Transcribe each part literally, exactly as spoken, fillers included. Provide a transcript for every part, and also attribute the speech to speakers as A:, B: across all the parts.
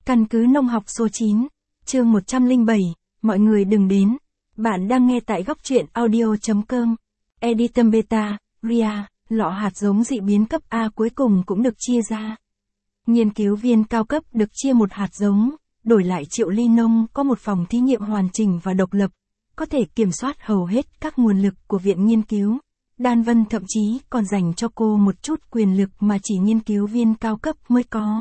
A: Căn cứ nông học số chín, chương một trăm lẻ bảy, mọi người đừng đến. Bạn đang nghe tại góc truyện audio.com. Editum Beta, Ria, lọ hạt giống dị biến cấp A cuối cùng cũng được chia ra. Nghiên cứu viên cao cấp được chia một hạt giống, đổi lại Triệu Ly Nông có một phòng thí nghiệm hoàn chỉnh và độc lập, có thể kiểm soát hầu hết các nguồn lực của viện nghiên cứu. Đan Vân thậm chí còn dành cho cô một chút quyền lực mà chỉ nghiên cứu viên cao cấp mới có.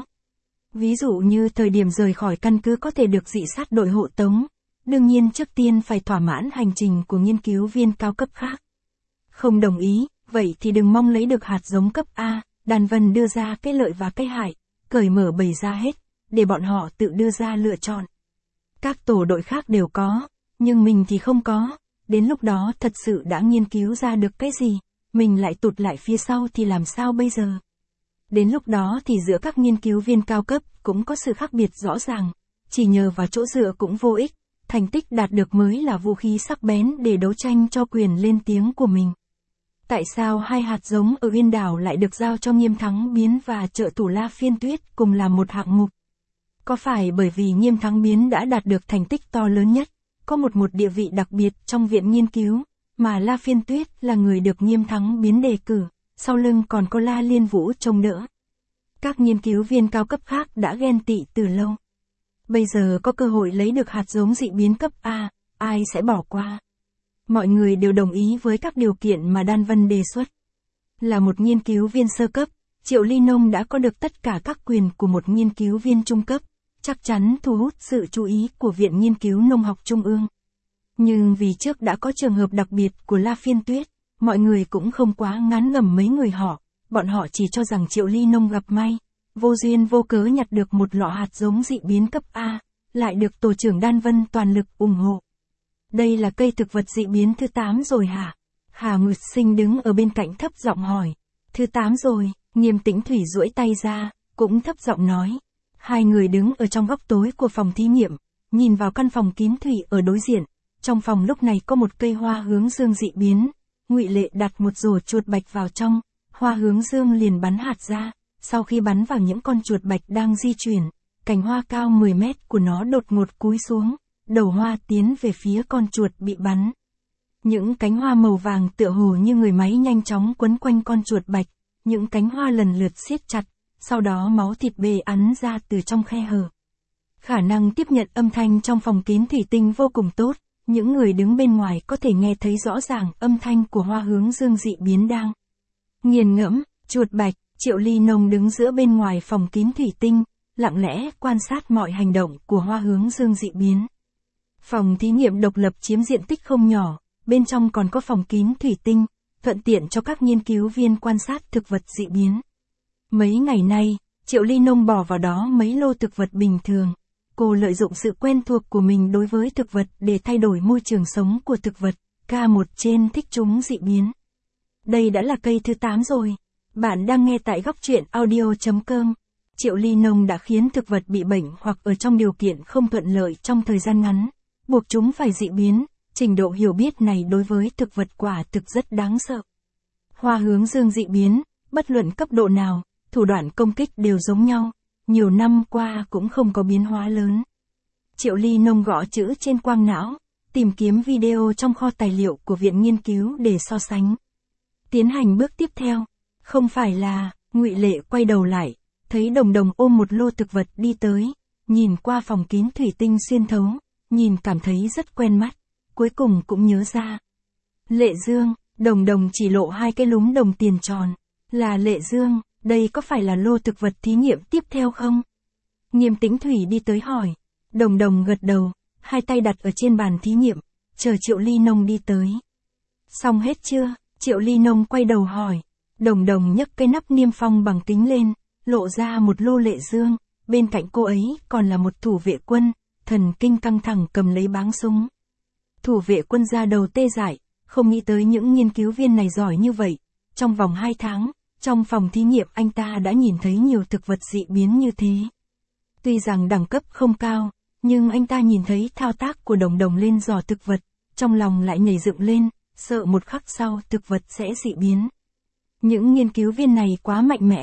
A: Ví dụ như thời điểm rời khỏi căn cứ có thể được dị sát đội hộ tống, đương nhiên trước tiên phải thỏa mãn hành trình của nghiên cứu viên cao cấp khác. Không đồng ý, vậy thì đừng mong lấy được hạt giống cấp A, Đan Vân đưa ra cái lợi và cái hại, cởi mở bày ra hết, để bọn họ tự đưa ra lựa chọn. Các tổ đội khác đều có, nhưng mình thì không có, đến lúc đó thật sự đã nghiên cứu ra được cái gì, mình lại tụt lại phía sau thì làm sao bây giờ? Đến lúc đó thì giữa các nghiên cứu viên cao cấp cũng có sự khác biệt rõ ràng, chỉ nhờ vào chỗ dựa cũng vô ích, thành tích đạt được mới là vũ khí sắc bén để đấu tranh cho quyền lên tiếng của mình. Tại sao hai hạt giống ở Uyên Đảo lại được giao cho Nghiêm Thắng Biến và trợ thủ La Phiên Tuyết cùng làm một hạng mục? Có phải bởi vì Nghiêm Thắng Biến đã đạt được thành tích to lớn nhất, có một một địa vị đặc biệt trong viện nghiên cứu, mà La Phiên Tuyết là người được Nghiêm Thắng Biến đề cử, sau lưng còn có La Liên Vũ trông đỡ. Các nghiên cứu viên cao cấp khác đã ghen tị từ lâu. Bây giờ có cơ hội lấy được hạt giống dị biến cấp A, ai sẽ bỏ qua? Mọi người đều đồng ý với các điều kiện mà Đan Vân đề xuất. Là một nghiên cứu viên sơ cấp, Triệu Ly Nông đã có được tất cả các quyền của một nghiên cứu viên trung cấp, chắc chắn thu hút sự chú ý của Viện Nghiên cứu Nông học Trung ương. Nhưng vì trước đã có trường hợp đặc biệt của La Phiên Tuyết, mọi người cũng không quá ngán ngẩm mấy người họ, bọn họ chỉ cho rằng Triệu Ly Nông gặp may, vô duyên vô cớ nhặt được một lọ hạt giống dị biến cấp A, lại được tổ trưởng Đan Vân toàn lực ủng hộ. Đây là cây thực vật dị biến thứ tám rồi hả? Hà Nguyệt Sinh đứng ở bên cạnh thấp giọng hỏi. Thứ tám rồi, Nghiêm Tĩnh Thủy duỗi tay ra, cũng thấp giọng nói. Hai người đứng ở trong góc tối của phòng thí nghiệm, nhìn vào căn phòng kín thủy ở đối diện. Trong phòng lúc này có một cây hoa hướng dương dị biến. Ngụy Lệ đặt một rổ chuột bạch vào trong, hoa hướng dương liền bắn hạt ra. Sau khi bắn vào những con chuột bạch đang di chuyển, cành hoa cao mười mét của nó đột ngột cúi xuống, đầu hoa tiến về phía con chuột bị bắn. Những cánh hoa màu vàng tựa hồ như người máy nhanh chóng quấn quanh con chuột bạch, những cánh hoa lần lượt siết chặt, sau đó máu thịt bê ắn ra từ trong khe hở. Khả năng tiếp nhận âm thanh trong phòng kín thủy tinh vô cùng tốt, những người đứng bên ngoài có thể nghe thấy rõ ràng âm thanh của hoa hướng dương dị biến đang nghiền ngẫm, chuột bạch. Triệu Ly Nông đứng giữa bên ngoài phòng kín thủy tinh, lặng lẽ quan sát mọi hành động của hoa hướng dương dị biến. Phòng thí nghiệm độc lập chiếm diện tích không nhỏ, bên trong còn có phòng kín thủy tinh, thuận tiện cho các nghiên cứu viên quan sát thực vật dị biến. Mấy ngày nay, Triệu Ly Nông bỏ vào đó mấy lô thực vật bình thường. Cô lợi dụng sự quen thuộc của mình đối với thực vật để thay đổi môi trường sống của thực vật. K một trên thích chúng dị biến. Đây đã là cây thứ tám rồi. Bạn đang nghe tại góc truyện audio.com. Triệu Ly Nông đã khiến thực vật bị bệnh hoặc ở trong điều kiện không thuận lợi trong thời gian ngắn, buộc chúng phải dị biến. Trình độ hiểu biết này đối với thực vật quả thực rất đáng sợ. Hoa hướng dương dị biến, bất luận cấp độ nào, thủ đoạn công kích đều giống nhau, nhiều năm qua cũng không có biến hóa lớn. Triệu Ly Nông gõ chữ trên quang não, tìm kiếm video trong kho tài liệu của viện nghiên cứu để so sánh. Tiến hành bước tiếp theo. Không phải là, Ngụy Lệ quay đầu lại, thấy Đồng Đồng ôm một lô thực vật đi tới, nhìn qua phòng kín thủy tinh xuyên thấu, nhìn cảm thấy rất quen mắt, cuối cùng cũng nhớ ra. Lệ Dương, Đồng Đồng chỉ lộ hai cái lúm đồng tiền tròn, là Lệ Dương, đây có phải là lô thực vật thí nghiệm tiếp theo không? Nghiêm Tĩnh Thủy đi tới hỏi, Đồng Đồng gật đầu, hai tay đặt ở trên bàn thí nghiệm, chờ Triệu Ly Nông đi tới. Xong hết chưa? Triệu Ly Nông quay đầu hỏi. Đồng Đồng nhấc cái nắp niêm phong bằng kính lên, lộ ra một lô Lệ Dương, bên cạnh cô ấy còn là một thủ vệ quân, thần kinh căng thẳng cầm lấy báng súng. Thủ vệ quân ra đầu tê dại, không nghĩ tới những nghiên cứu viên này giỏi như vậy. Trong vòng hai tháng, trong phòng thí nghiệm anh ta đã nhìn thấy nhiều thực vật dị biến như thế. Tuy rằng đẳng cấp không cao, nhưng anh ta nhìn thấy thao tác của Đồng Đồng lên giỏ thực vật, trong lòng lại nhảy dựng lên, sợ một khắc sau thực vật sẽ dị biến. Những nghiên cứu viên này quá mạnh mẽ,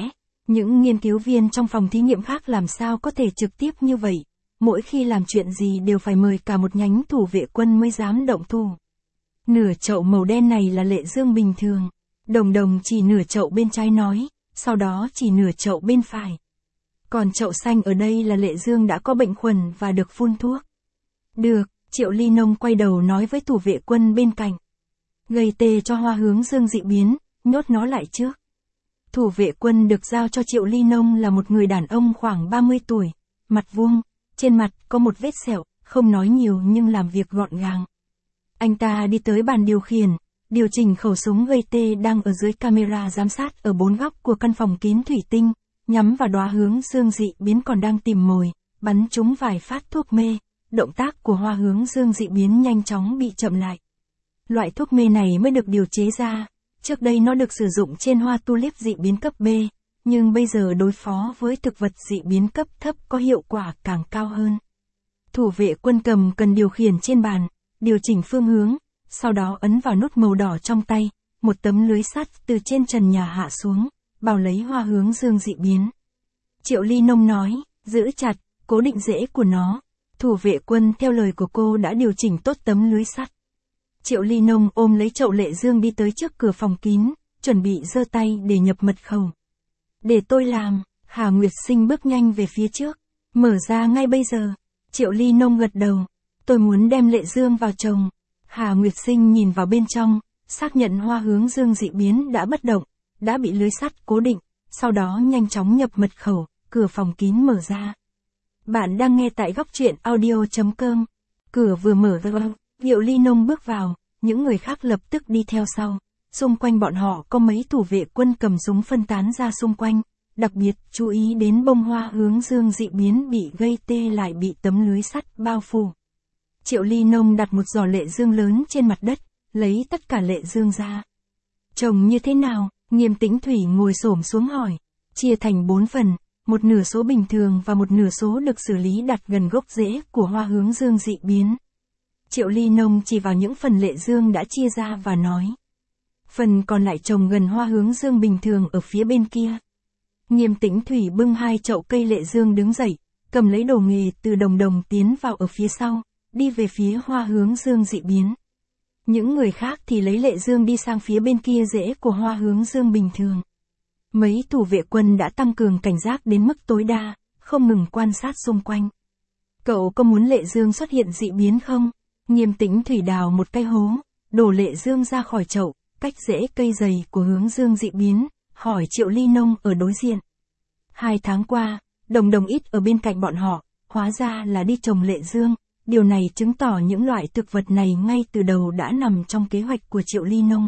A: Những nghiên cứu viên trong phòng thí nghiệm khác làm sao có thể trực tiếp như vậy, mỗi khi làm chuyện gì đều phải mời cả một nhánh thủ vệ quân mới dám động thủ. Nửa chậu màu đen này là Lệ Dương bình thường. Đồng Đồng chỉ nửa chậu bên trái nói, sau đó chỉ nửa chậu bên phải. Còn chậu xanh ở đây là Lệ Dương đã có bệnh khuẩn và được phun thuốc. Được, Triệu Ly Nông quay đầu nói với thủ vệ quân bên cạnh. Gây tê cho Hoa Hướng Dương dị biến, nhốt nó lại trước. Thủ vệ quân được giao cho Triệu Ly Nông là một người đàn ông khoảng ba mươi tuổi, mặt vuông, trên mặt có một vết sẹo, không nói nhiều nhưng làm việc gọn gàng. Anh ta đi tới bàn điều khiển, điều chỉnh khẩu súng gây tê đang ở dưới camera giám sát ở bốn góc của căn phòng kín thủy tinh, nhắm vào Đóa Hướng Dương dị biến còn đang tìm mồi, bắn trúng vài phát thuốc mê. Động tác của Hoa Hướng Dương dị biến nhanh chóng bị chậm lại. Loại thuốc mê này mới được điều chế ra, trước đây nó được sử dụng trên hoa tulip dị biến cấp B, nhưng bây giờ đối phó với thực vật dị biến cấp thấp có hiệu quả càng cao hơn. Thủ vệ quân cầm cần điều khiển trên bàn, điều chỉnh phương hướng, sau đó ấn vào nút màu đỏ trong tay, một tấm lưới sắt từ trên trần nhà hạ xuống, bao lấy Hoa Hướng Dương dị biến. Triệu Ly Nông nói, giữ chặt, cố định rễ của nó. Thủ vệ quân theo lời của cô đã điều chỉnh tốt tấm lưới sắt. Triệu Ly Nông ôm lấy chậu Lệ Dương đi tới trước cửa phòng kín, chuẩn bị giơ tay để nhập mật khẩu. Để tôi làm, Hà Nguyệt Sinh bước nhanh về phía trước. Mở ra ngay bây giờ. Triệu Ly Nông gật đầu. Tôi muốn đem Lệ Dương vào chồng. Hà Nguyệt Sinh nhìn vào bên trong, xác nhận Hoa Hướng Dương dị biến đã bất động, đã bị lưới sắt cố định, sau đó nhanh chóng nhập mật khẩu, cửa phòng kín mở ra. Bạn đang nghe tại góc truyện audio.com. Cửa vừa mở ra, Triệu Ly Nông bước vào, những người khác lập tức đi theo sau. Xung quanh bọn họ có mấy thủ vệ quân cầm súng phân tán ra xung quanh, đặc biệt chú ý đến bông Hoa Hướng Dương dị biến bị gây tê lại bị tấm lưới sắt bao phủ. Triệu Ly Nông đặt một giỏ Lệ Dương lớn trên mặt đất, lấy tất cả Lệ Dương ra. Trồng như thế nào? Nghiêm Tĩnh Thủy ngồi xổm xuống hỏi. Chia thành bốn phần, một nửa số bình thường và một nửa số được xử lý đặt gần gốc rễ của Hoa Hướng Dương dị biến. Triệu Ly Nông chỉ vào những phần Lệ Dương đã chia ra và nói. Phần còn lại trồng gần Hoa Hướng Dương bình thường ở phía bên kia. Nghiêm Tĩnh Thủy bưng hai chậu cây Lệ Dương đứng dậy, cầm lấy đồ nghề từ Đồng Đồng tiến vào ở phía sau, đi về phía Hoa Hướng Dương dị biến. Những người khác thì lấy Lệ Dương đi sang phía bên kia rễ của Hoa Hướng Dương bình thường. Mấy thủ vệ quân đã tăng cường cảnh giác đến mức tối đa, không ngừng quan sát xung quanh. Cậu có muốn Lệ Dương xuất hiện dị biến không? Nghiêm Tĩnh Thủy đào một cái hố, đổ Lệ Dương ra khỏi chậu, cách rễ cây dày của Hướng Dương dị biến, hỏi Triệu Ly Nông ở đối diện. Hai tháng qua, Đồng Đồng ít ở bên cạnh bọn họ, hóa ra là đi trồng Lệ Dương. Điều này chứng tỏ những loại thực vật này ngay từ đầu đã nằm trong kế hoạch của Triệu Ly Nông.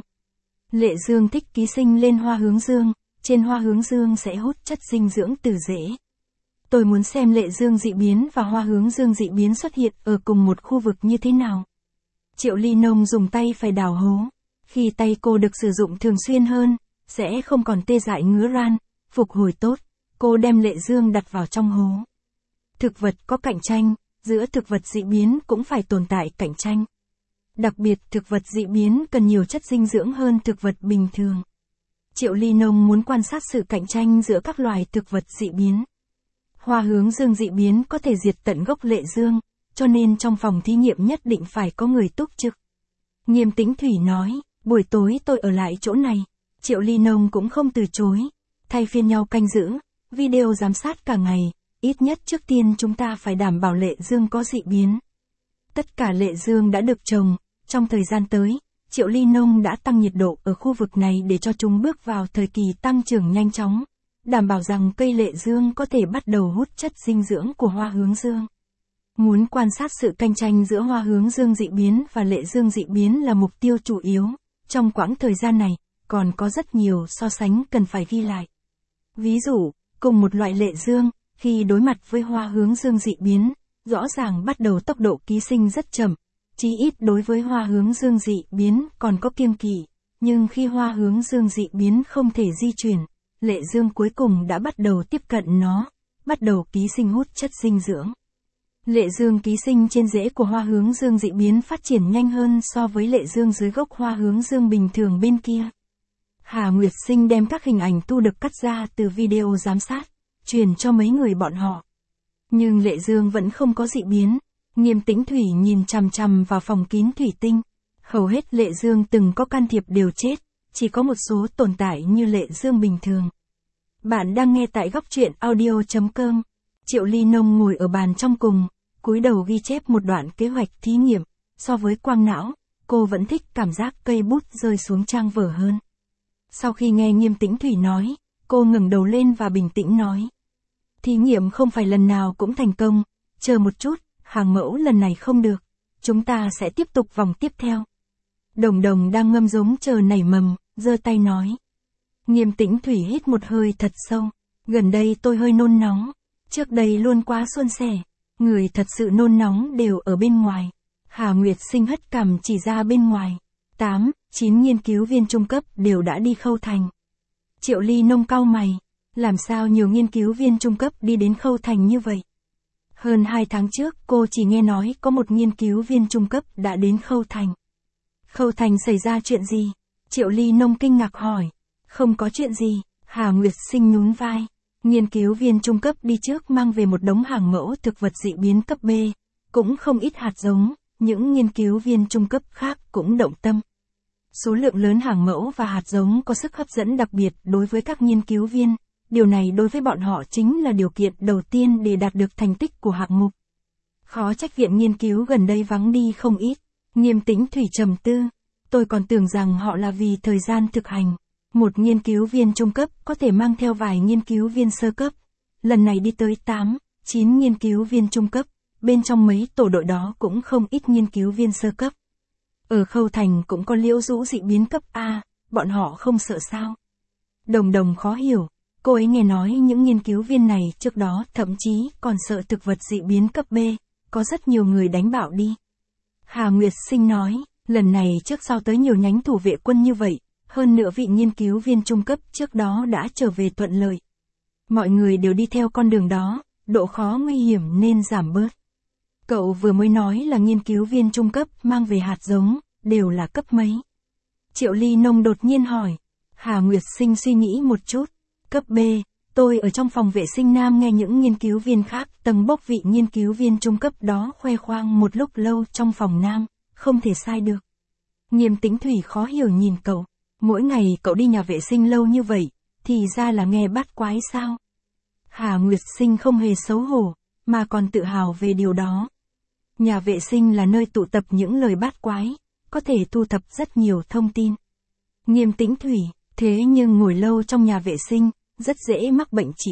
A: Lệ Dương thích ký sinh lên Hoa Hướng Dương, trên Hoa Hướng Dương sẽ hút chất dinh dưỡng từ rễ. Tôi muốn xem Lệ Dương dị biến và Hoa Hướng Dương dị biến xuất hiện ở cùng một khu vực như thế nào. Triệu Ly Nông dùng tay phải đào hố. Khi tay cô được sử dụng thường xuyên hơn, sẽ không còn tê dại ngứa ran, phục hồi tốt, cô đem Lệ Dương đặt vào trong hố. Thực vật có cạnh tranh, giữa thực vật dị biến cũng phải tồn tại cạnh tranh. Đặc biệt thực vật dị biến cần nhiều chất dinh dưỡng hơn thực vật bình thường. Triệu Ly Nông muốn quan sát sự cạnh tranh giữa các loài thực vật dị biến. Hoa Hướng Dương dị biến có thể diệt tận gốc Lệ Dương, cho nên trong phòng thí nghiệm nhất định phải có người túc trực. Nghiêm Tĩnh Thủy nói, buổi tối tôi ở lại chỗ này. Triệu Ly Nông cũng không từ chối. Thay phiên nhau canh giữ, video giám sát cả ngày. Ít nhất trước tiên chúng ta phải đảm bảo Lệ Dương có dị biến. Tất cả Lệ Dương đã được trồng, trong thời gian tới, Triệu Ly Nông đã tăng nhiệt độ ở khu vực này để cho chúng bước vào thời kỳ tăng trưởng nhanh chóng, đảm bảo rằng cây Lệ Dương có thể bắt đầu hút chất dinh dưỡng của Hoa Hướng Dương. Muốn quan sát sự cạnh tranh giữa Hoa Hướng Dương dị biến và Lệ Dương dị biến là mục tiêu chủ yếu. Trong quãng thời gian này, còn có rất nhiều so sánh cần phải ghi lại. Ví dụ, cùng một loại Lệ Dương, khi đối mặt với Hoa Hướng Dương dị biến, rõ ràng bắt đầu tốc độ ký sinh rất chậm, chí ít đối với Hoa Hướng Dương dị biến còn có kiêng kỵ, nhưng khi Hoa Hướng Dương dị biến không thể di chuyển, Lệ Dương cuối cùng đã bắt đầu tiếp cận nó, bắt đầu ký sinh hút chất dinh dưỡng. Lệ Dương ký sinh trên rễ của Hoa Hướng Dương dị biến phát triển nhanh hơn so với Lệ Dương dưới gốc Hoa Hướng Dương bình thường bên kia. Hà Nguyệt Sinh đem các hình ảnh thu được cắt ra từ video giám sát, truyền cho mấy người bọn họ. Nhưng Lệ Dương vẫn không có dị biến. Nghiêm Tĩnh Thủy nhìn chằm chằm vào phòng kín thủy tinh. Hầu hết Lệ Dương từng có can thiệp đều chết, chỉ có một số tồn tại như Lệ Dương bình thường. Bạn đang nghe tại góc truyện audio chấm com. Triệu Ly Nông ngồi ở bàn trong cùng, cúi đầu ghi chép một đoạn kế hoạch thí nghiệm. So với quang não, cô vẫn thích cảm giác cây bút rơi xuống trang vở hơn. Sau khi nghe Nghiêm Tĩnh Thủy nói, cô ngẩng đầu lên và bình tĩnh nói. Thí nghiệm không phải lần nào cũng thành công, chờ một chút, hàng mẫu lần này không được, chúng ta sẽ tiếp tục vòng tiếp theo. Đồng Đồng đang ngâm giống chờ nảy mầm, giơ tay nói. Nghiêm Tĩnh Thủy hít một hơi thật sâu, gần đây tôi hơi nôn nóng, trước đây luôn quá suôn sẻ, người thật sự nôn nóng đều ở bên ngoài. Hà Nguyệt Sinh hất cằm chỉ ra bên ngoài, tám, chín nghiên cứu viên trung cấp đều đã đi khâu thành. Triệu Ly Nông cau mày, làm sao nhiều nghiên cứu viên trung cấp đi đến khâu thành như vậy? Hơn hai tháng trước cô chỉ nghe nói có một nghiên cứu viên trung cấp đã đến khâu thành. Khâu thành xảy ra chuyện gì? Triệu Ly Nông kinh ngạc hỏi. Không có chuyện gì, Hà Nguyệt Sinh nhún vai. Nghiên cứu viên trung cấp đi trước mang về một đống hàng mẫu thực vật dị biến cấp B, cũng không ít hạt giống, những nghiên cứu viên trung cấp khác cũng động tâm. Số lượng lớn hàng mẫu và hạt giống có sức hấp dẫn đặc biệt đối với các nghiên cứu viên, điều này đối với bọn họ chính là điều kiện đầu tiên để đạt được thành tích của hạng mục. Khó trách viện nghiên cứu gần đây vắng đi không ít. Nghiêm Tĩnh Thủy trầm tư, tôi còn tưởng rằng họ là vì thời gian thực hành. Một nghiên cứu viên trung cấp có thể mang theo vài nghiên cứu viên sơ cấp. Lần này đi tới tám, chín nghiên cứu viên trung cấp, bên trong mấy tổ đội đó cũng không ít nghiên cứu viên sơ cấp. Ở khâu thành cũng có Liễu Dũ dị biến cấp A, bọn họ không sợ sao? Đồng Đồng khó hiểu, cô ấy nghe nói những nghiên cứu viên này trước đó thậm chí còn sợ thực vật dị biến cấp B, có rất nhiều người đánh bạo đi. Hà Nguyệt Sinh nói, lần này trước sau tới nhiều nhánh thủ vệ quân như vậy, hơn nữa vị nghiên cứu viên trung cấp trước đó đã trở về thuận lợi. Mọi người đều đi theo con đường đó, độ khó nguy hiểm nên giảm bớt. Cậu vừa mới nói là nghiên cứu viên trung cấp mang về hạt giống, đều là cấp mấy? Triệu Ly Nông đột nhiên hỏi. Hà Nguyệt Sinh suy nghĩ một chút. Cấp B, tôi ở trong phòng vệ sinh nam nghe những nghiên cứu viên khác tầng bốc vị nghiên cứu viên trung cấp đó khoe khoang một lúc lâu trong phòng nam, không thể sai được. Nghiêm Tĩnh Thủy khó hiểu nhìn cậu. Mỗi ngày cậu đi nhà vệ sinh lâu như vậy, thì ra là nghe bát quái sao? Hà Nguyệt Sinh không hề xấu hổ, mà còn tự hào về điều đó. Nhà vệ sinh là nơi tụ tập những lời bát quái, có thể thu thập rất nhiều thông tin. Nghiêm Tĩnh Thủy, thế nhưng ngồi lâu trong nhà vệ sinh, rất dễ mắc bệnh trĩ.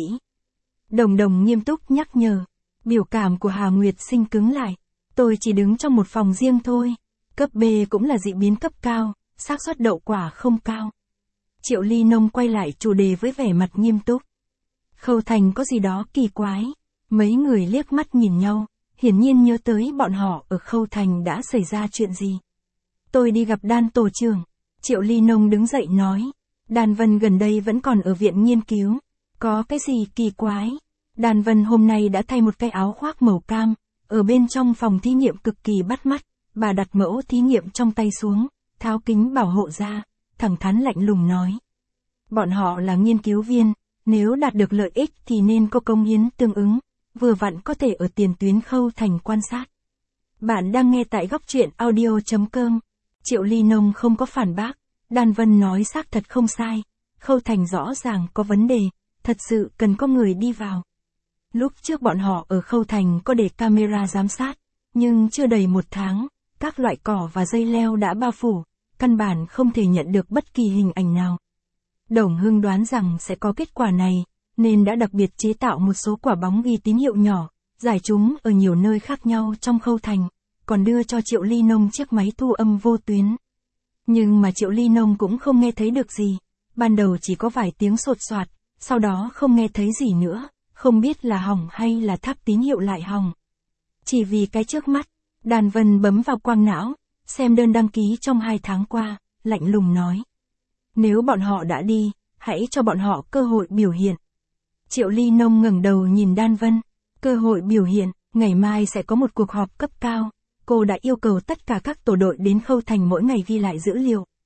A: Đồng Đồng nghiêm túc nhắc nhở. Biểu cảm của Hà Nguyệt Sinh cứng lại. Tôi chỉ đứng trong một phòng riêng thôi. Cấp B cũng là dị biến cấp cao, xác suất đậu quả không cao. Triệu Ly Nông quay lại chủ đề với vẻ mặt nghiêm túc. Khâu thành có gì đó kỳ quái. Mấy người liếc mắt nhìn nhau, hiển nhiên nhớ tới bọn họ ở khâu thành đã xảy ra chuyện gì. Tôi đi gặp Đan tổ trưởng. Triệu Ly Nông đứng dậy nói. Đan Vân gần đây vẫn còn ở viện nghiên cứu. Có cái gì kỳ quái? Đan Vân hôm nay đã thay một cái áo khoác màu cam. Ở bên trong phòng thí nghiệm cực kỳ bắt mắt. Bà đặt mẫu thí nghiệm trong tay xuống, tháo kính bảo hộ ra, thẳng thắn lạnh lùng nói. Bọn họ là nghiên cứu viên, nếu đạt được lợi ích thì nên có công hiến tương ứng, vừa vặn có thể ở tiền tuyến khâu thành quan sát. Bạn đang nghe tại góc truyện audio chấm com. Triệu Ly Nông không có phản bác, Đan Vân nói xác thật không sai, khâu thành rõ ràng có vấn đề, thật sự cần có người đi vào. Lúc trước bọn họ ở khâu thành có để camera giám sát, nhưng chưa đầy một tháng, các loại cỏ và dây leo đã bao phủ, căn bản không thể nhận được bất kỳ hình ảnh nào. Đồng Hưng đoán rằng sẽ có kết quả này, nên đã đặc biệt chế tạo một số quả bóng ghi tín hiệu nhỏ, giải chúng ở nhiều nơi khác nhau trong khâu thành, còn đưa cho Triệu Ly Nông chiếc máy thu âm vô tuyến. Nhưng mà Triệu Ly Nông cũng không nghe thấy được gì, ban đầu chỉ có vài tiếng sột soạt, sau đó không nghe thấy gì nữa, không biết là hỏng hay là tháp tín hiệu lại hỏng. Chỉ vì cái trước mắt, Đan Vân bấm vào quang não, xem đơn đăng ký trong hai tháng qua, lạnh lùng nói. Nếu bọn họ đã đi, hãy cho bọn họ cơ hội biểu hiện. Triệu Ly Nông ngẩng đầu nhìn Đan Vân. Cơ hội biểu hiện, ngày mai sẽ có một cuộc họp cấp cao. Cô đã yêu cầu tất cả các tổ đội đến khâu thành mỗi ngày ghi lại dữ liệu.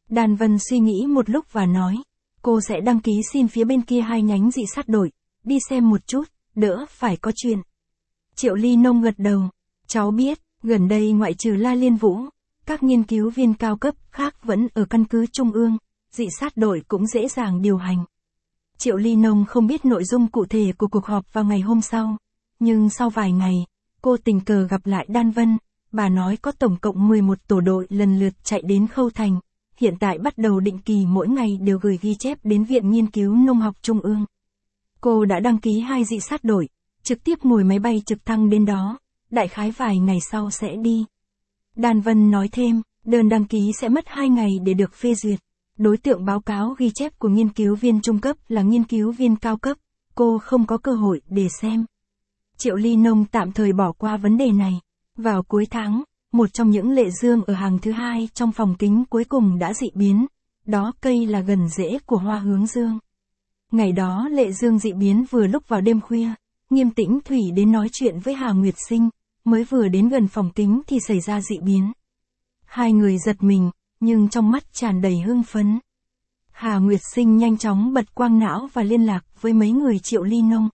A: Đan Vân suy nghĩ một lúc và nói, cô sẽ đăng ký xin phía bên kia hai nhánh dị sát đội, đi xem một chút, đỡ phải có chuyện. Triệu Ly Nông gật đầu, cháu biết, gần đây ngoại trừ La Liên Vũ, các nghiên cứu viên cao cấp khác vẫn ở căn cứ Trung ương, dị sát đội cũng dễ dàng điều hành. Triệu Ly Nông không biết nội dung cụ thể của cuộc họp vào ngày hôm sau, nhưng sau vài ngày, cô tình cờ gặp lại Đan Vân, bà nói có tổng cộng mười một tổ đội lần lượt chạy đến Khâu Thành, hiện tại bắt đầu định kỳ mỗi ngày đều gửi ghi chép đến Viện Nghiên cứu Nông học Trung ương. Cô đã đăng ký hai dị sát đội, trực tiếp ngồi máy bay trực thăng đến đó, đại khái vài ngày sau sẽ đi. Đan Vân nói thêm, đơn đăng ký sẽ mất hai ngày để được phê duyệt. Đối tượng báo cáo ghi chép của nghiên cứu viên trung cấp là nghiên cứu viên cao cấp, cô không có cơ hội để xem. Triệu Ly Nông tạm thời bỏ qua vấn đề này. Vào cuối tháng, một trong những lệ dương ở hàng thứ hai trong phòng kính cuối cùng đã dị biến, đó cây là gần rễ của hoa hướng dương. Ngày đó lệ dương dị biến vừa lúc vào đêm khuya, Nghiêm Tĩnh Thủy đến nói chuyện với Hà Nguyệt Sinh, mới vừa đến gần phòng kính thì xảy ra dị biến. Hai người giật mình, nhưng trong mắt tràn đầy hưng phấn. Hà Nguyệt Sinh nhanh chóng bật quang não và liên lạc với mấy người Triệu Ly Nông.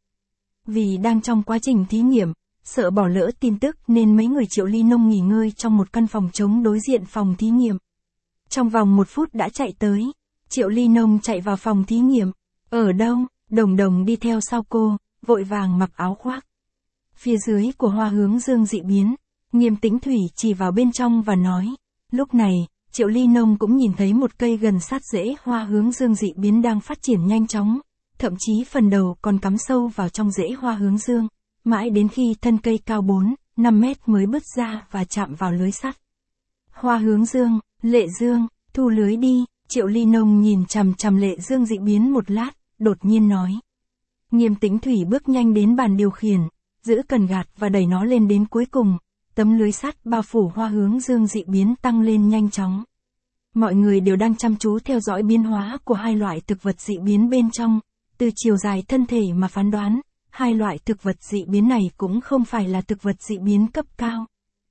A: Vì đang trong quá trình thí nghiệm, sợ bỏ lỡ tin tức nên mấy người Triệu Ly Nông nghỉ ngơi trong một căn phòng trống đối diện phòng thí nghiệm. Trong vòng một phút đã chạy tới, Triệu Ly Nông chạy vào phòng thí nghiệm. Ở đâu? Đồng Đồng đi theo sau cô, vội vàng mặc áo khoác. Phía dưới của hoa hướng dương dị biến, Nghiêm Tĩnh Thủy chỉ vào bên trong và nói. Lúc này, Triệu Ly Nông cũng nhìn thấy một cây gần sát rễ hoa hướng dương dị biến đang phát triển nhanh chóng, thậm chí phần đầu còn cắm sâu vào trong rễ hoa hướng dương, mãi đến khi thân cây cao bốn, năm mét mới bứt ra và chạm vào lưới sắt. Hoa hướng dương, Lệ Dương, thu lưới đi, Triệu Ly Nông nhìn chằm chằm Lệ Dương dị biến một lát, đột nhiên nói. Nghiêm Tĩnh Thủy bước nhanh đến bàn điều khiển, giữ cần gạt và đẩy nó lên đến cuối cùng. Tấm lưới sắt bao phủ hoa hướng dương dị biến tăng lên nhanh chóng. Mọi người đều đang chăm chú theo dõi biến hóa của hai loại thực vật dị biến bên trong, từ chiều dài thân thể mà phán đoán, hai loại thực vật dị biến này cũng không phải là thực vật dị biến cấp cao.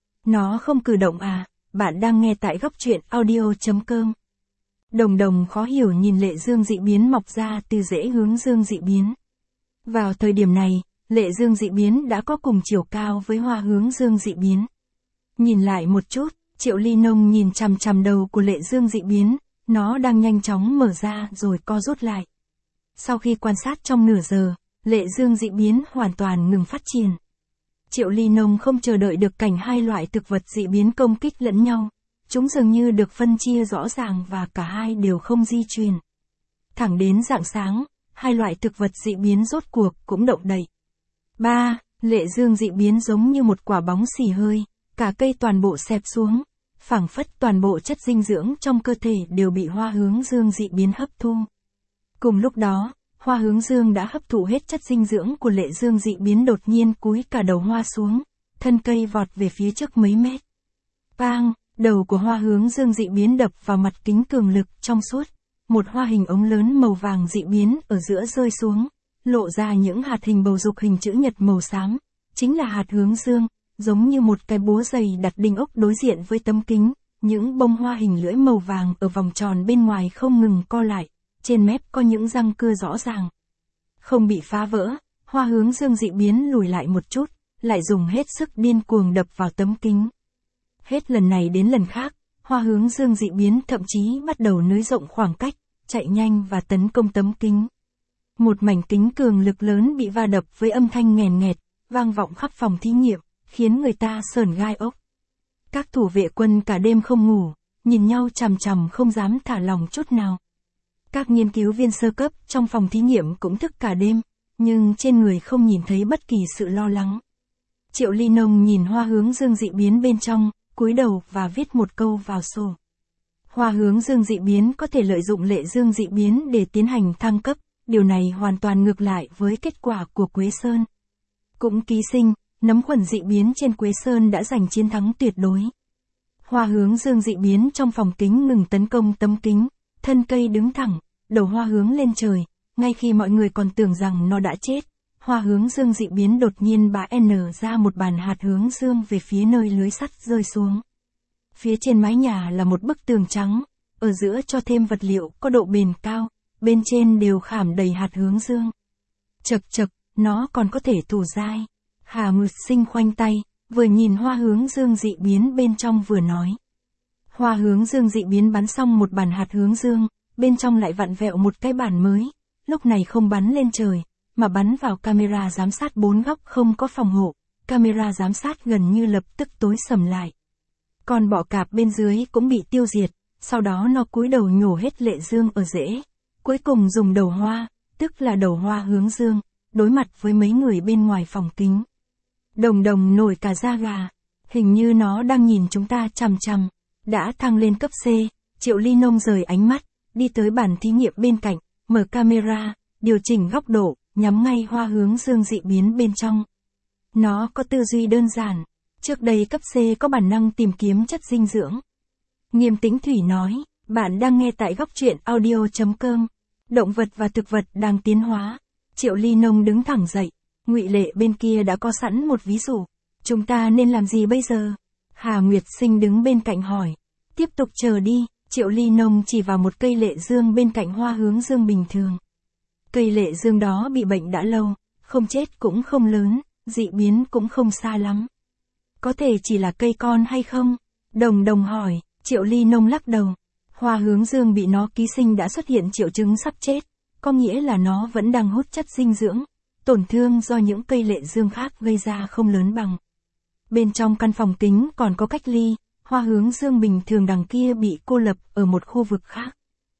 A: Nó không cử động à, bạn đang nghe tại góc truyện audio chấm com. Đồng Đồng khó hiểu nhìn Lệ Dương dị biến mọc ra từ rễ hướng dương dị biến. Vào thời điểm này, Lệ Dương dị biến đã có cùng chiều cao với hoa hướng dương dị biến. Nhìn lại một chút, Triệu Ly Nông nhìn chằm chằm đầu của Lệ Dương dị biến, nó đang nhanh chóng mở ra rồi co rút lại. Sau khi quan sát trong nửa giờ, Lệ Dương dị biến hoàn toàn ngừng phát triển. Triệu Ly Nông không chờ đợi được cảnh hai loại thực vật dị biến công kích lẫn nhau, chúng dường như được phân chia rõ ràng và cả hai đều không di chuyển. Thẳng đến rạng sáng, hai loại thực vật dị biến rốt cuộc cũng động đậy. ba. Lệ Dương dị biến giống như một quả bóng xì hơi, cả cây toàn bộ xẹp xuống, phảng phất toàn bộ chất dinh dưỡng trong cơ thể đều bị hoa hướng dương dị biến hấp thu. Cùng lúc đó, hoa hướng dương đã hấp thụ hết chất dinh dưỡng của Lệ Dương dị biến đột nhiên cúi cả đầu hoa xuống, thân cây vọt về phía trước mấy mét. Bang, đầu của hoa hướng dương dị biến đập vào mặt kính cường lực trong suốt, một hoa hình ống lớn màu vàng dị biến ở giữa rơi xuống, lộ ra những hạt hình bầu dục hình chữ nhật màu xám, chính là hạt hướng dương, giống như một cái búa dày đặt đinh ốc đối diện với tấm kính, những bông hoa hình lưỡi màu vàng ở vòng tròn bên ngoài không ngừng co lại, trên mép có những răng cưa rõ ràng. Không bị phá vỡ, hoa hướng dương dị biến lùi lại một chút, lại dùng hết sức điên cuồng đập vào tấm kính. Hết lần này đến lần khác, hoa hướng dương dị biến thậm chí bắt đầu nới rộng khoảng cách, chạy nhanh và tấn công tấm kính. Một mảnh kính cường lực lớn bị va đập với âm thanh nghèn nghẹt, vang vọng khắp phòng thí nghiệm, khiến người ta sởn gai ốc. Các thủ vệ quân cả đêm không ngủ, nhìn nhau chằm chằm không dám thả lòng chút nào. Các nghiên cứu viên sơ cấp trong phòng thí nghiệm cũng thức cả đêm, nhưng trên người không nhìn thấy bất kỳ sự lo lắng. Triệu Ly Nông nhìn hoa hướng dương dị biến bên trong, cúi đầu và viết một câu vào sổ. Hoa hướng dương dị biến có thể lợi dụng Lệ Dương dị biến để tiến hành thăng cấp, điều này hoàn toàn ngược lại với kết quả của Quế Sơn. Cũng ký sinh, nấm khuẩn dị biến trên Quế Sơn đã giành chiến thắng tuyệt đối. Hoa hướng dương dị biến trong phòng kính ngừng tấn công tấm kính, thân cây đứng thẳng, đầu hoa hướng lên trời, ngay khi mọi người còn tưởng rằng nó đã chết. Hoa hướng dương dị biến đột nhiên bã nở ra một bàn hạt hướng dương về phía nơi lưới sắt rơi xuống. Phía trên mái nhà là một bức tường trắng, ở giữa cho thêm vật liệu có độ bền cao, bên trên đều khảm đầy hạt hướng dương. Chật chật, nó còn có thể thủ dai. Hà Nguyệt Sinh khoanh tay, vừa nhìn hoa hướng dương dị biến bên trong vừa nói. Hoa hướng dương dị biến bắn xong một bản hạt hướng dương, bên trong lại vặn vẹo một cái bản mới, lúc này không bắn lên trời, mà bắn vào camera giám sát bốn góc không có phòng hộ, camera giám sát gần như lập tức tối sầm lại. Còn bọ cạp bên dưới cũng bị tiêu diệt, sau đó nó cúi đầu nhổ hết lệ dương ở rễ, cuối cùng dùng đầu hoa, tức là đầu hoa hướng dương, đối mặt với mấy người bên ngoài phòng kính. Đồng Đồng nổi cả da gà, hình như nó đang nhìn chúng ta chằm chằm. Đã thăng lên cấp C, Triệu Ly Nông rời ánh mắt, đi tới bàn thí nghiệm bên cạnh, mở camera, điều chỉnh góc độ, nhắm ngay hoa hướng dương dị biến bên trong. Nó có tư duy đơn giản, trước đây cấp C có bản năng tìm kiếm chất dinh dưỡng. Nghiêm Tĩnh Thủy nói, bạn đang nghe tại góc truyện audio chấm com. Động vật và thực vật đang tiến hóa. Triệu Ly Nông đứng thẳng dậy, Ngụy Lệ bên kia đã có sẵn một ví dụ. Chúng ta nên làm gì bây giờ? Hà Nguyệt Sinh đứng bên cạnh hỏi. Tiếp tục chờ đi, Triệu Ly Nông chỉ vào một cây lệ dương bên cạnh hoa hướng dương bình thường. Cây lệ dương đó bị bệnh đã lâu, không chết cũng không lớn, dị biến cũng không xa lắm. Có thể chỉ là cây con hay không? Đồng Đồng hỏi, Triệu Ly Nông lắc đầu. Hoa hướng dương bị nó ký sinh đã xuất hiện triệu chứng sắp chết, có nghĩa là nó vẫn đang hút chất dinh dưỡng, tổn thương do những cây lệ dương khác gây ra không lớn bằng. Bên trong căn phòng kính còn có cách ly, hoa hướng dương bình thường đằng kia bị cô lập ở một khu vực khác.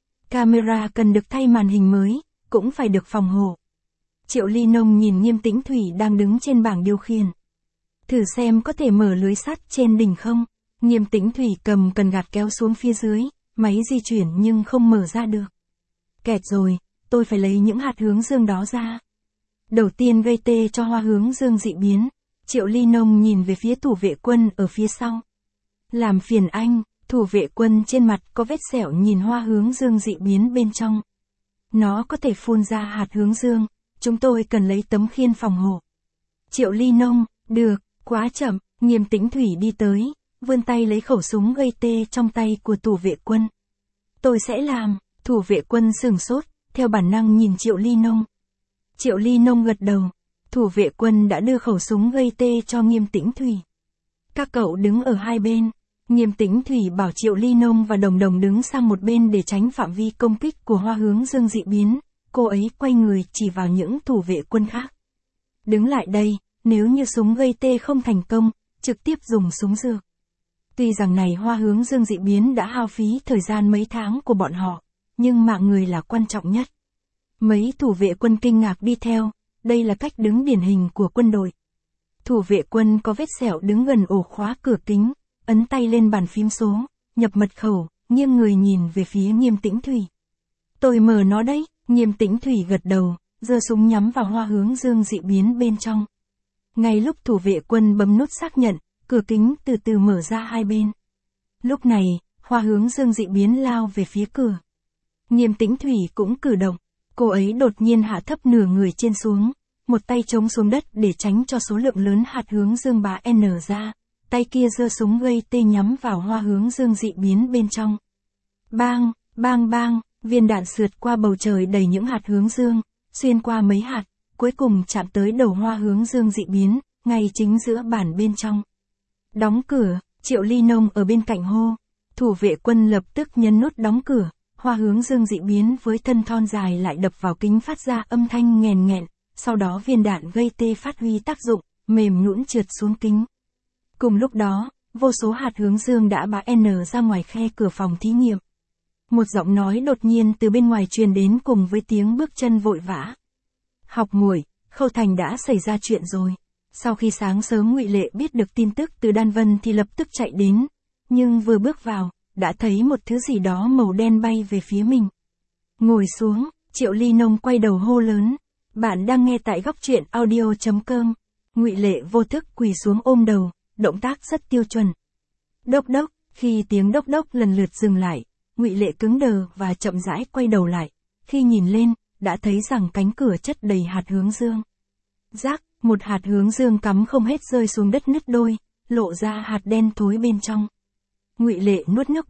A: Camera cần được thay màn hình mới, cũng phải được phòng hộ. Triệu Ly Nông nhìn Nghiêm Tĩnh Thủy đang đứng trên bảng điều khiển. Thử xem có thể mở lưới sắt trên đỉnh không? Nghiêm Tĩnh Thủy cầm cần gạt kéo xuống phía dưới, máy di chuyển nhưng không mở ra được. Kẹt rồi, tôi phải lấy những hạt hướng dương đó ra. Đầu tiên gây tê cho hoa hướng dương dị biến. Triệu Ly Nông nhìn về phía thủ vệ quân ở phía sau. Làm phiền anh, thủ vệ quân trên mặt có vết sẹo nhìn hoa hướng dương dị biến bên trong. Nó có thể phun ra hạt hướng dương, chúng tôi cần lấy tấm khiên phòng hộ. Triệu Ly Nông, được, quá chậm, Nghiêm Tĩnh Thủy đi tới, vươn tay lấy khẩu súng gây tê trong tay của thủ vệ quân. Tôi sẽ làm, thủ vệ quân sửng sốt, theo bản năng nhìn Triệu Ly Nông. Triệu Ly Nông gật đầu. Thủ vệ quân đã đưa khẩu súng gây tê cho Nghiêm Tĩnh Thủy. Các cậu đứng ở hai bên. Nghiêm Tĩnh Thủy bảo Triệu Ly Nông và Đồng Đồng đứng sang một bên để tránh phạm vi công kích của hoa hướng dương dị biến. Cô ấy quay người chỉ vào những thủ vệ quân khác. Đứng lại đây, nếu như súng gây tê không thành công, trực tiếp dùng súng dược. Tuy rằng này hoa hướng dương dị biến đã hao phí thời gian mấy tháng của bọn họ, nhưng mạng người là quan trọng nhất. Mấy thủ vệ quân kinh ngạc đi theo. Đây là cách đứng điển hình của quân đội. Thủ vệ quân có vết sẹo đứng gần ổ khóa cửa kính, ấn tay lên bàn phím số, nhập mật khẩu, nghiêng người nhìn về phía Nghiêm Tĩnh Thủy. Tôi mở nó đấy, Nghiêm Tĩnh Thủy gật đầu, giơ súng nhắm vào hoa hướng dương dị biến bên trong. Ngay lúc thủ vệ quân bấm nút xác nhận, cửa kính từ từ mở ra hai bên. Lúc này, hoa hướng dương dị biến lao về phía cửa. Nghiêm Tĩnh Thủy cũng cử động. Cô ấy đột nhiên hạ thấp nửa người trên xuống, một tay chống xuống đất để tránh cho số lượng lớn hạt hướng dương bá N ra, tay kia giơ súng gây tê nhắm vào hoa hướng dương dị biến bên trong. Bang, bang bang, viên đạn sượt qua bầu trời đầy những hạt hướng dương, xuyên qua mấy hạt, cuối cùng chạm tới đầu hoa hướng dương dị biến, ngay chính giữa bản bên trong. Đóng cửa, Triệu Ly Nông ở bên cạnh hô, thủ vệ quân lập tức nhấn nút đóng cửa. Hoa hướng dương dị biến với thân thon dài lại đập vào kính phát ra âm thanh nghèn nghẹn, sau đó viên đạn gây tê phát huy tác dụng, mềm nhũn trượt xuống kính. Cùng lúc đó, vô số hạt hướng dương đã bá N ra ngoài khe cửa phòng thí nghiệm. Một giọng nói đột nhiên từ bên ngoài truyền đến cùng với tiếng bước chân vội vã. Học muội, Khâu Thành đã xảy ra chuyện rồi. Sau khi sáng sớm Ngụy Lệ biết được tin tức từ Đan Vân thì lập tức chạy đến, nhưng vừa bước vào, đã thấy một thứ gì đó màu đen bay về phía mình. Ngồi xuống, Triệu Ly Nông quay đầu hô lớn. Bạn đang nghe tại góc truyện audio chấm com. Ngụy Lệ vô thức quỳ xuống ôm đầu, động tác rất tiêu chuẩn. Đốc đốc, khi tiếng đốc đốc lần lượt dừng lại, Ngụy Lệ cứng đờ và chậm rãi quay đầu lại. Khi nhìn lên, đã thấy rằng cánh cửa chất đầy hạt hướng dương. Rác, một hạt hướng dương cắm không hết rơi xuống đất nứt đôi, lộ ra hạt đen thối bên trong. Ngụy Lệ nuốt nước bọt,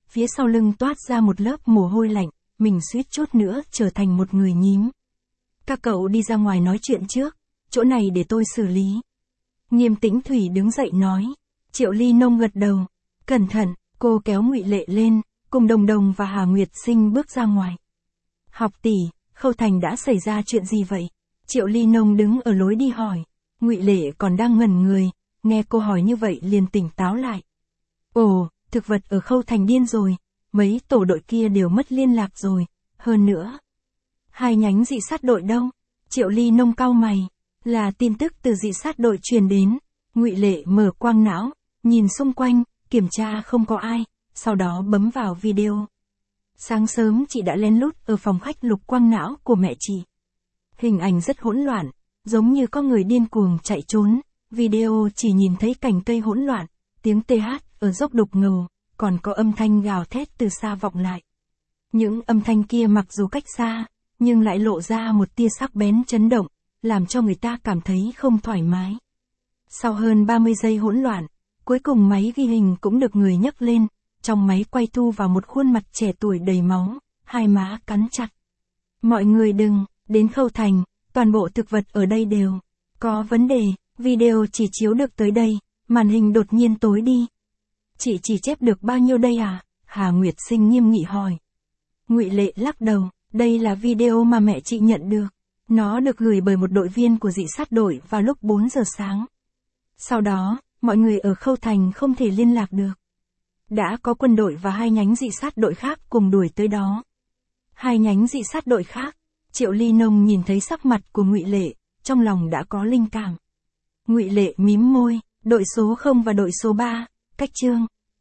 A: phía sau lưng toát ra một lớp mồ hôi lạnh, mình suýt chút nữa trở thành một người nhím. Các cậu đi ra ngoài nói chuyện trước, chỗ này để tôi xử lý. Nghiêm Tĩnh Thủy đứng dậy nói. Triệu Ly Nông gật đầu. Cẩn thận, cô kéo Ngụy Lệ lên, cùng Đồng Đồng và Hà Nguyệt Sinh bước ra ngoài. Học tỷ, Khâu Thành đã xảy ra chuyện gì vậy? Triệu Ly Nông đứng ở lối đi hỏi. Ngụy Lệ còn đang ngẩn người, nghe cô hỏi như vậy liền tỉnh táo lại. Ồ, thực vật ở Khâu Thành điên rồi, mấy tổ đội kia đều mất liên lạc rồi, hơn nữa. Hai nhánh dị sát đội đâu? Triệu Ly Nông cau mày, là tin tức từ dị sát đội truyền đến. Ngụy Lệ mở quang não, nhìn xung quanh, kiểm tra không có ai, sau đó bấm vào video. Sáng sớm chị đã lén lút ở phòng khách lục quang não của mẹ chị. Hình ảnh rất hỗn loạn, giống như có người điên cuồng chạy trốn. Video chỉ nhìn thấy cảnh cây hỗn loạn, tiếng tê hát ở dốc đục ngầu, còn có âm thanh gào thét từ xa vọng lại. Những âm thanh kia mặc dù cách xa, nhưng lại lộ ra một tia sắc bén chấn động, làm cho người ta cảm thấy không thoải mái. Sau hơn ba mươi giây hỗn loạn, cuối cùng máy ghi hình cũng được người nhấc lên, trong máy quay thu vào một khuôn mặt trẻ tuổi đầy máu, hai má cắn chặt. Mọi người đừng, đến Khâu Thành, toàn bộ thực vật ở đây đều có vấn đề, video chỉ chiếu được tới đây, màn hình đột nhiên tối đi. Chị chỉ chép được bao nhiêu đây à? Hà Nguyệt Sinh nghiêm nghị hỏi. Ngụy Lệ lắc đầu, đây là video mà mẹ chị nhận được. Nó được gửi bởi một đội viên của dị sát đội vào lúc bốn giờ sáng. Sau đó, mọi người ở Khâu Thành không thể liên lạc được. Đã có quân đội và hai nhánh dị sát đội khác cùng đuổi tới đó. Hai nhánh dị sát đội khác, Triệu Ly Nông nhìn thấy sắc mặt của Ngụy Lệ, trong lòng đã có linh cảm. Ngụy Lệ mím môi, đội số không và đội số ba, cách chương.